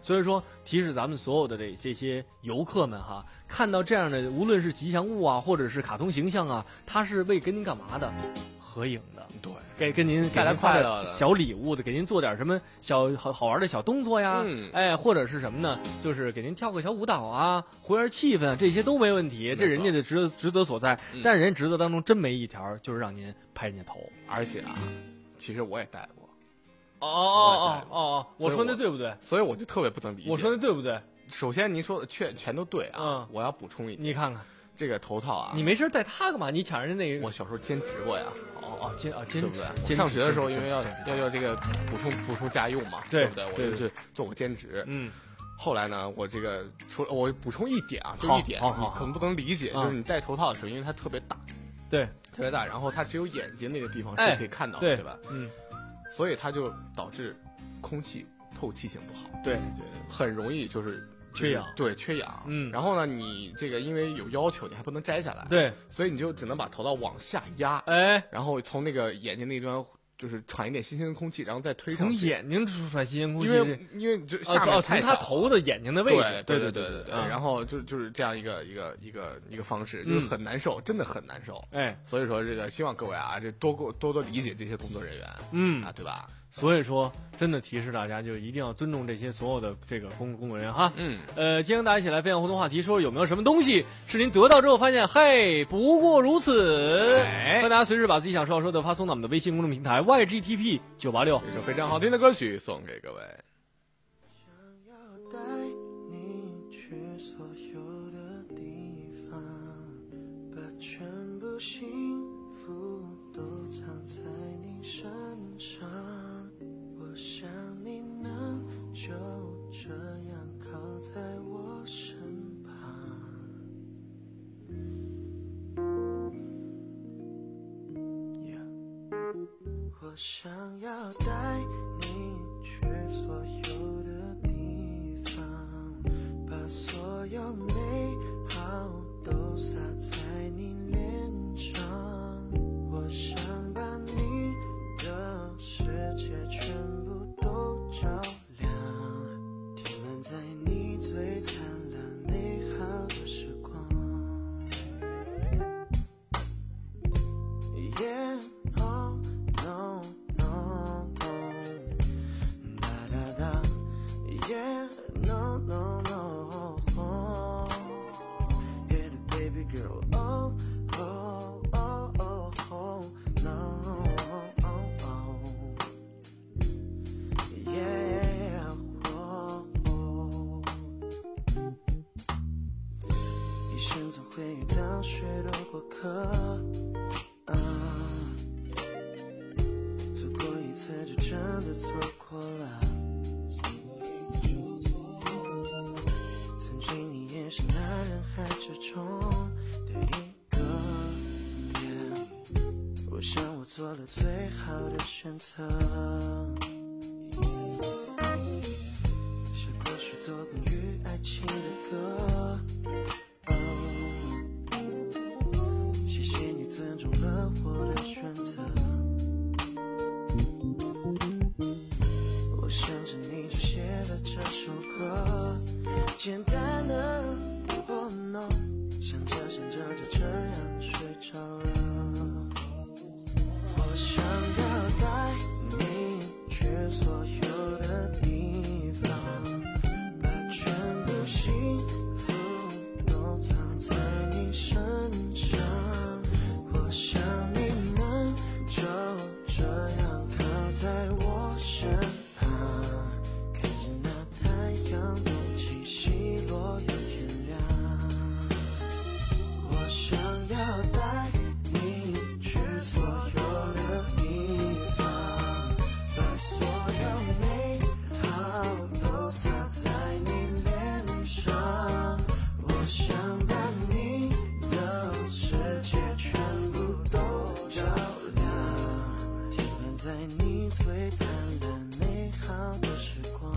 所以说，提示咱们所有的这这些游客们哈，看到这样的无论是吉祥物啊，或者是卡通形象啊，它是为跟您干嘛的？合影的， 对， 给跟您带来快乐的小礼物的，给您做点什么小好好玩的小动作呀， 嗯哎，或者是什么呢？就是给您跳个小舞蹈啊，活跃气氛，这些都没问题，这人家的职职责所在。 嗯但人职责当中真没一条就是让您拍人家头。 而且啊，其实我也带过， 哦哦哦哦哦，我说的对不对？ 所以我就特别不能理解。 我说的对不对？ 首先您说的全全都对啊， 嗯我要补充一点， 你看看， 这个头套啊， 你没事带它干嘛？你抢人家那个？ 我小时候兼职过呀， 哦哦兼啊兼对不对？ 兼职上学的时候因为要兼职要要这个补充补充家用嘛， 对不对？我对就去做过兼职。 嗯， 后来呢，我这个除了我补充一点啊，就好一点， 好好你可能不能理解， 啊就是你戴头套的时候，因为它特别大， 对特别大，然后它只有眼睛那个地方哎是可以看到的， 对对吧？ 嗯所以它就导致空气透气性不好， 对对，很容易就是缺氧对，缺氧。 嗯然后呢，你这个因为有要求，你还不能摘下来，， 对， 所以你就只能把头套往下压， 哎， 然后从那个眼睛那端就是喘一点新鲜的空气，然后再推上从去。 眼睛出新鲜空气， 因为因为就下哦哦，从他面太小了头的眼睛的位置， 对对对对对嗯然后就就是这样一个一个一个一个方式，就是嗯很难受，真的很难受。 哎， 所以说这个希望各位啊，这多过多多理解这些工作人员， 嗯啊，对吧？ 所以说，真的提示大家，就一定要尊重这些所有的这个工工作人员哈。 嗯， 呃，今天大家一起来分享互动话题，说有没有什么东西是您得到之后发现，嘿，不过如此？ 哎欢迎大家随时把自己想说要说的发送到我们的微信公众平台 Y G T P 九八六。 这首非常好听的歌曲送给各位。 想要带你去所有的地方，把全部幸福都藏在你身上。我想你能就这样靠在我身旁。Yeah. 我想要带你去所有的地方，把所有美好都洒在你脸上。我想把你的世界全部都照亮，填满在你最灿烂美好的时光。Yeah, oh, no, no, no. Da, da, da. Yeah, no, no, no. Yeah, the baby girl. Oh, oh, oh, oh, oh. No, oh, oh. Yeah, oh, oh. 一生总会遇到许多过客。啊，错过一次就真的错过了。曾经你也是那人海之中的一个， yeah, 我想我做了最好的选择。写过许多关于爱情的歌。谢谢你尊重了我的选择，我想着你就写了这首歌，简单的 Oh no， 想着想着就这样睡着了。我想要带你去所有的地方，把全部幸福都藏在你身上。我想你能就这样靠在我身旁，看着那太阳东起西落又天亮。我想要带你去所有的地方，把所有美好都洒在你脸上。我想把你的世界全部都照亮，填满在你最灿烂美好的时光。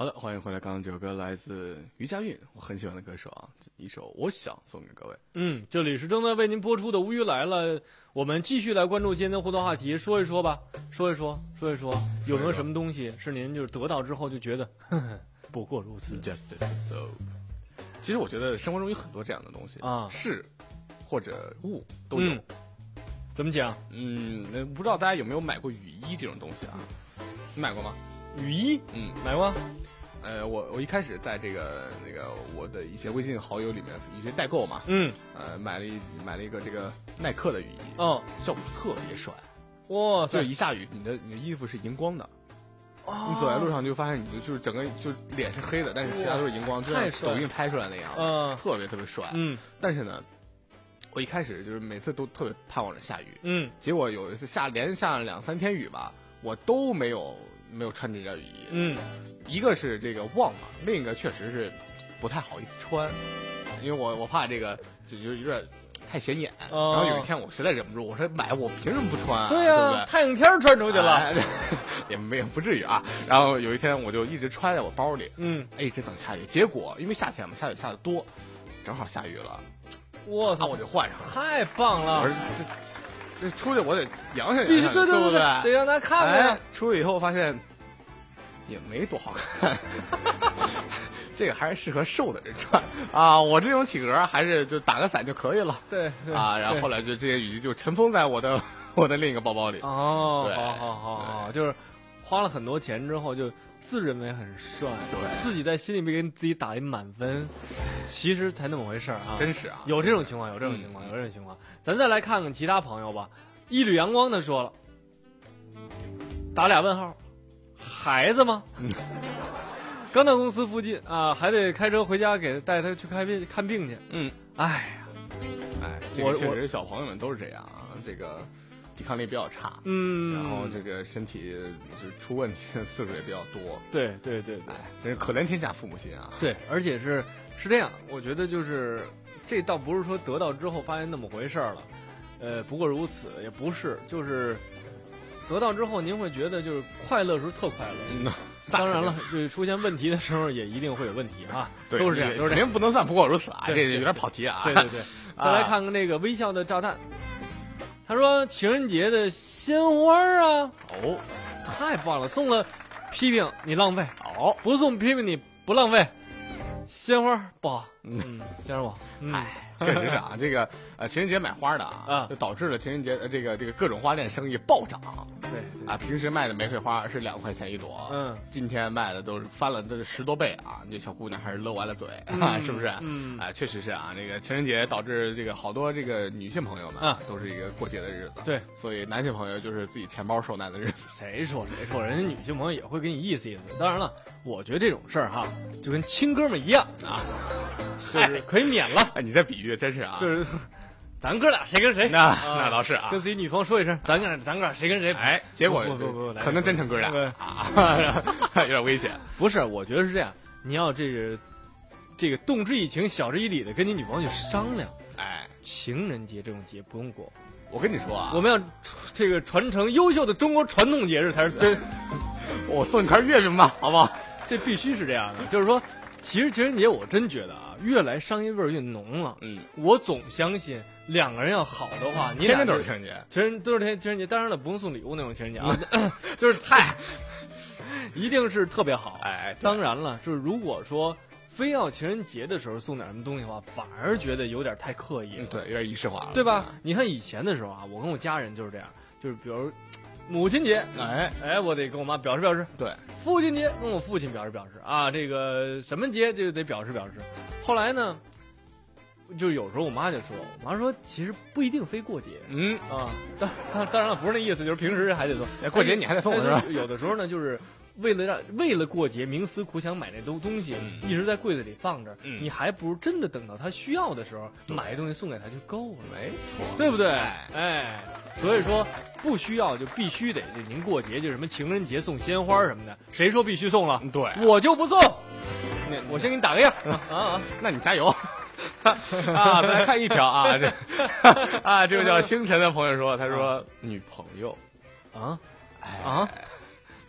好的，欢迎回来。刚刚这首歌来自于佳韵，我很喜欢的歌手啊，一首《我想》送给各位。 嗯，这里是正在为您播出的《无语来了》，我们继续来关注今天的互动话题，说一说吧，说一说，说一说，有没有什么东西是您就是得到之后就觉得，呵呵，不过如此 Just so。其实我觉得生活中有很多这样的东西啊， 事或者物都有。 嗯、怎么讲？ 嗯，那不知道大家有没有买过雨衣这种东西啊？你买过吗？ 雨衣？ 嗯， 买过。 呃，我我一开始在这个那个我的一些微信好友里面一些代购嘛， 嗯， 呃，买了一买了一个这个耐克的雨衣， 哦， 效果特别帅， 哇塞， 就是一下雨，你的你的衣服是荧光的，哦、你走在路上就发现你就就是整个就脸是黑的，但是其他都是荧光，就像抖音拍出来那样，嗯，特别特别帅， 嗯， 但是呢，我一开始就是每次都特别盼望着下雨， 嗯， 结果有一次下连下了两三天雨吧，我都没有。没有穿这件雨衣， 嗯， 一个是这个忘了，另一个确实是不太好意思穿，因为我我怕这个就就有点太显眼。哦、然后有一天我实在忍不住，我说买我凭什么不穿、啊？ 对呀、 啊，对不对？ 太阳天穿出去了， 哎、也没有不至于啊。然后有一天我就一直揣在我包里， 嗯， 哎，真等下雨。结果因为夏天嘛，下雨下的多，正好下雨了， 哇操，我就换上了， 太棒了！ 我说这。这出去我得扬下去， 必须对对对对，得让大家看看、 哎。出去以后发现也没多好看，这个还是适合瘦的人穿啊。我这种体格还是就打个伞就可以了。 对啊，然后后来就这些雨衣就尘封在我的我的另一个包包里。 哦，好好好好，就是花了很多钱之后就自认为很帅， 对， 自己在心里面给自己打一满分，其实才那么回事啊。 真是啊， 有这种情况，有这种情况，有这种情况。咱再来看看其他朋友吧。一缕阳光的说了，打俩问号，孩子吗？刚到公司附近啊，还得开车回家给带他去看病看病去。 嗯， 哎呀， 哎，这个确实小朋友们都是这样啊，这个抵抗力比较差， 嗯， 然后这个身体就是出问题的次数也比较多。 对对对对， 哎，真是可怜天下父母心啊。 对，而且是是这样，我觉得就是这倒不是说得到之后发现那么回事儿了。呃，不过如此，也不是，就是得到之后，您会觉得就是快乐时候特快乐。 嗯， 当然了，就是出现问题的时候，也一定会有问题啊。 对， 都是这样，都是这样， 肯定不能算不过如此啊， 这有点跑题啊。 对对对，再来看看那个微笑的炸弹，他说情人节的鲜花啊， 哦， 太棒了，送了批评你浪费， 哦， 不送批评你不浪费，鲜花不好，嗯，鲜花不好， 哎。确实是啊，这个呃情人节买花的啊， 啊就导致了情人节呃这个这个各种花店生意暴涨。 对, 对啊，平时卖的玫瑰花是两块钱一朵， 嗯， 今天卖的都是翻了，都是十多倍啊！这小姑娘还是乐歪了嘴， 嗯、 啊，是不是？ 嗯， 啊，确实是啊。这个情人节导致这个好多这个女性朋友们啊， 都是一个过节的日子。 对， 所以男性朋友就是自己钱包受难的日子。 谁说谁说，人家女性朋友也会给你意思意思。当然了，我觉得这种事儿哈，就跟亲哥们一样啊。就是可以免了， 哎，你这比喻真是啊， 就是咱哥俩谁跟谁， 那、啊、那倒是啊， 跟自己女朋友说一声，咱哥咱哥俩谁跟谁， 哎，结果不不不， 可能真成哥俩啊，有点危险。 不是，我觉得是这样，你要这个这个动之以情，晓之以理的跟你女朋友去商量。 哎， 情人节这种节不用过， 我跟你说啊， 我们要这个传承优秀的中国传统节日才是真。 我送你块月饼吧，好不好？ 这必须是这样的，就是说。其实情人节我真觉得啊，越来商业味儿越浓了。 嗯， 我总相信两个人要好的话，你天天都是情人节， 情人都是天情人节。当然了，不用送礼物那种情人节啊，就是太，一定是特别好。 哎， 当然了，就是如果说非要情人节的时候送点什么东西的话，反而觉得有点太刻意了。 嗯、对，有点仪式化了， 对吧？你看以前的时候啊，我跟我家人就是这样，就是比如。母亲节， 哎哎，我得跟我妈表示表示。 对， 父亲节跟我父亲表示表示啊，这个什么节就得表示表示。后来呢，就有时候我妈就说，我妈说其实不一定非过节， 嗯啊，当当然了不是那意思，就是平时还得送。 哎，过节你还得送是吧？ 有的时候呢，就是为了让为了过节冥思苦想买那东东西， 嗯、 一直在柜子里放着， 嗯、 你还不如真的等到他需要的时候买东西送给他就够了， 没错， 对不对？哎，所以说。不需要就必须得，这您过节就什么情人节送鲜花什么的，谁说必须送了？ 对， 我就不送。我先给你打个样啊啊！ 那你加油啊！再来看一条啊，这啊，这个叫星辰的朋友说，他说女朋友啊哎啊，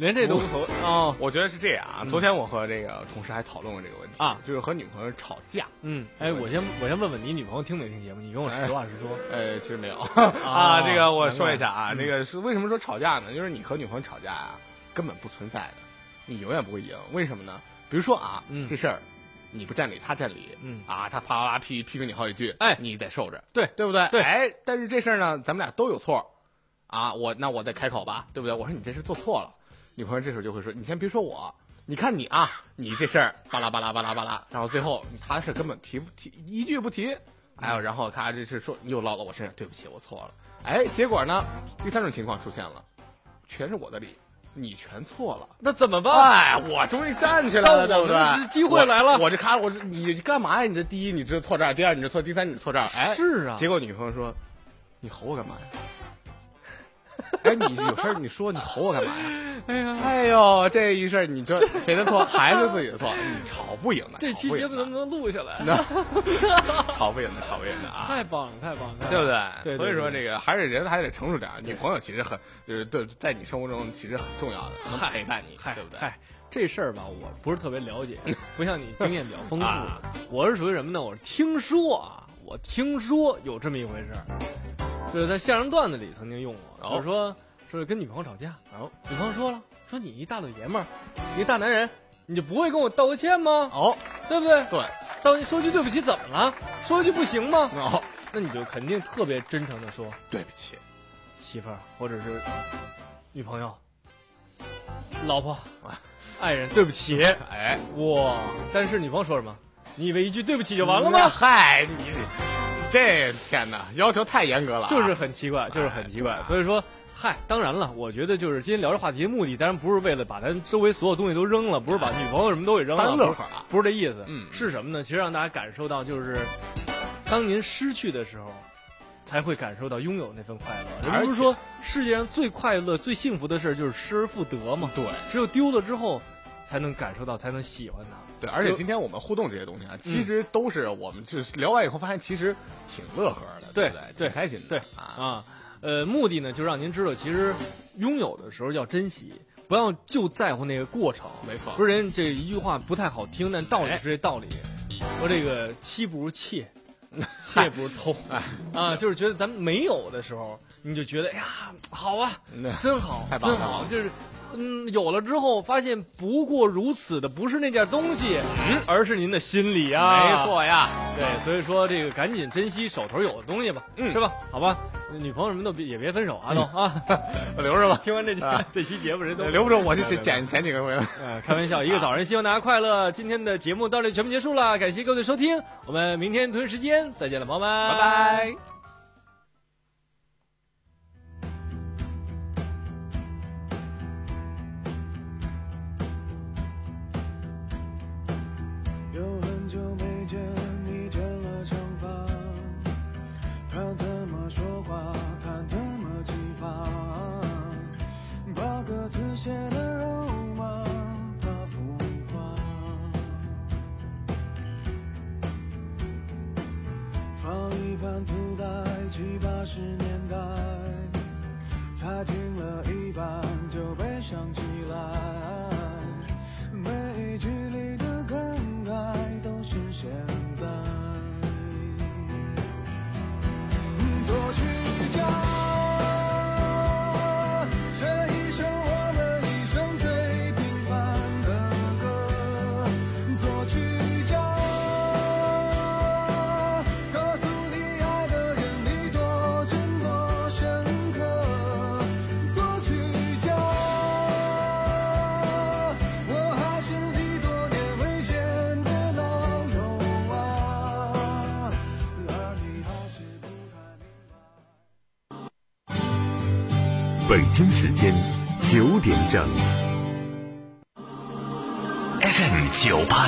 连这都无所谓哦。 我觉得是这样啊。昨天我和这个同事还讨论过这个问题啊， 就是和女朋友吵架。 嗯，哎，我先我先问问你女朋友听没听节目？你跟我实话实说。 呃，其实没有啊。这个我说一下啊， 嗯、 这个是为什么说吵架呢？就是你和女朋友吵架啊，根本不存在的，你永远不会赢。为什么呢？比如说啊， 嗯、 这事儿你不占理，他占理， 嗯啊，他啪啪啪批批评你好几句， 哎， 你得受着， 对对不对？ 对， 哎，但是这事儿呢，咱们俩都有错。啊，我那我得开口吧，对不对？我说你这事做错了，女朋友这时候就会说，你先别说我，你看你啊，你这事儿巴拉巴拉巴拉巴拉，然后最后他是根本提不提一句不提，哎呦，然后他这是说又落到我身上，对不起，我错了，哎，结果呢，第三种情况出现了，全是我的理，你全错了， 那怎么办？ 哎，我终于站起来了，对不对？ 机会来了， 我这卡，我这你干嘛呀？你这第一你这错这儿，第二你这错，第三你错这儿，哎， 是啊， 结果女朋友说，你吼我干嘛呀？哎，你有事儿你说，你吼我干嘛呀？ 哎呀， 哎呦，这一事你这谁的错？还是自己的错？你吵不赢的。 这期节目能不能录下来？ 吵不赢的，吵不赢的啊！ 太棒了，太棒了， 对不对？ 对， 所以说这个还是人还得成熟点。女朋友其实很就是对，在你生活中其实很重要的，能陪伴你，对不对？ 嗨，这事儿吧，我不是特别了解，不像你经验比较丰富。我是属于什么呢？我是听说啊，我听说有这么一回事儿。就是在相声段子里曾经用过，就是说，说跟女朋友吵架，然后女朋友说了，说你一大老爷们儿，你一大男人，你就不会跟我道个歉吗？ 哦， 对不对？ 对， 道说句对不起怎么了？说句不行吗？ 哦， 那你就肯定特别真诚的说对不起， 媳妇儿或者是女朋友、老婆、爱人，对不起。 哎， 哇！但是女朋友说什么？你以为一句对不起就完了吗？ 嗨，你。这天哪，要求太严格了、啊， 就是很奇怪，就是很奇怪。哎、所以说，嗨，当然了，我觉得就是今天聊这话题的目的，当然不是为了把咱周围所有东西都扔了，不是把女朋友什么都给扔了， 乐呵啊， 不是这意思。 嗯， 是什么呢？其实让大家感受到，就是当您失去的时候，才会感受到拥有那份快乐。人不是说世界上最快乐、最幸福的事就是失而复得吗？ 对， 只有丢了之后，才能感受到，才能喜欢它。 对，而且今天我们互动这些东西啊，其实都是我们就是聊完以后发现，其实挺乐呵的， 对不对？ 对， 挺开心的， 对啊。呃，目的呢，就让您知道，其实拥有的时候要珍惜，不要就在乎那个过程。 没错， 不是人这一句话不太好听，但道理是这道理。说这个妻不如妾，妾不如偷，啊，就是觉得咱们没有的时候，你就觉得哎呀，好啊，真好， 太棒了， 真好，就是。嗯，有了之后发现不过如此的，不是那件东西，嗯，而是您的心理啊。 没错呀， 对，所以说这个赶紧珍惜手头有的东西吧， 嗯， 是吧？好吧，女朋友什么都别也别分手啊，都啊， 留着吧。 听完这期、啊、这期节目，人都留不着，我就捡捡几个回来。 呃，开玩笑，一个早上，希望大家快乐。今天的节目到这里全部结束了，感谢各位的收听，我们明天同一时间再见了，朋友们， 拜拜。 写的肉麻怕浮夸，放一盘磁带，七八十年代，才听了一半就悲伤起来，每一句里的感慨都是现在。作曲家北京时间九点整 ，F M 九八。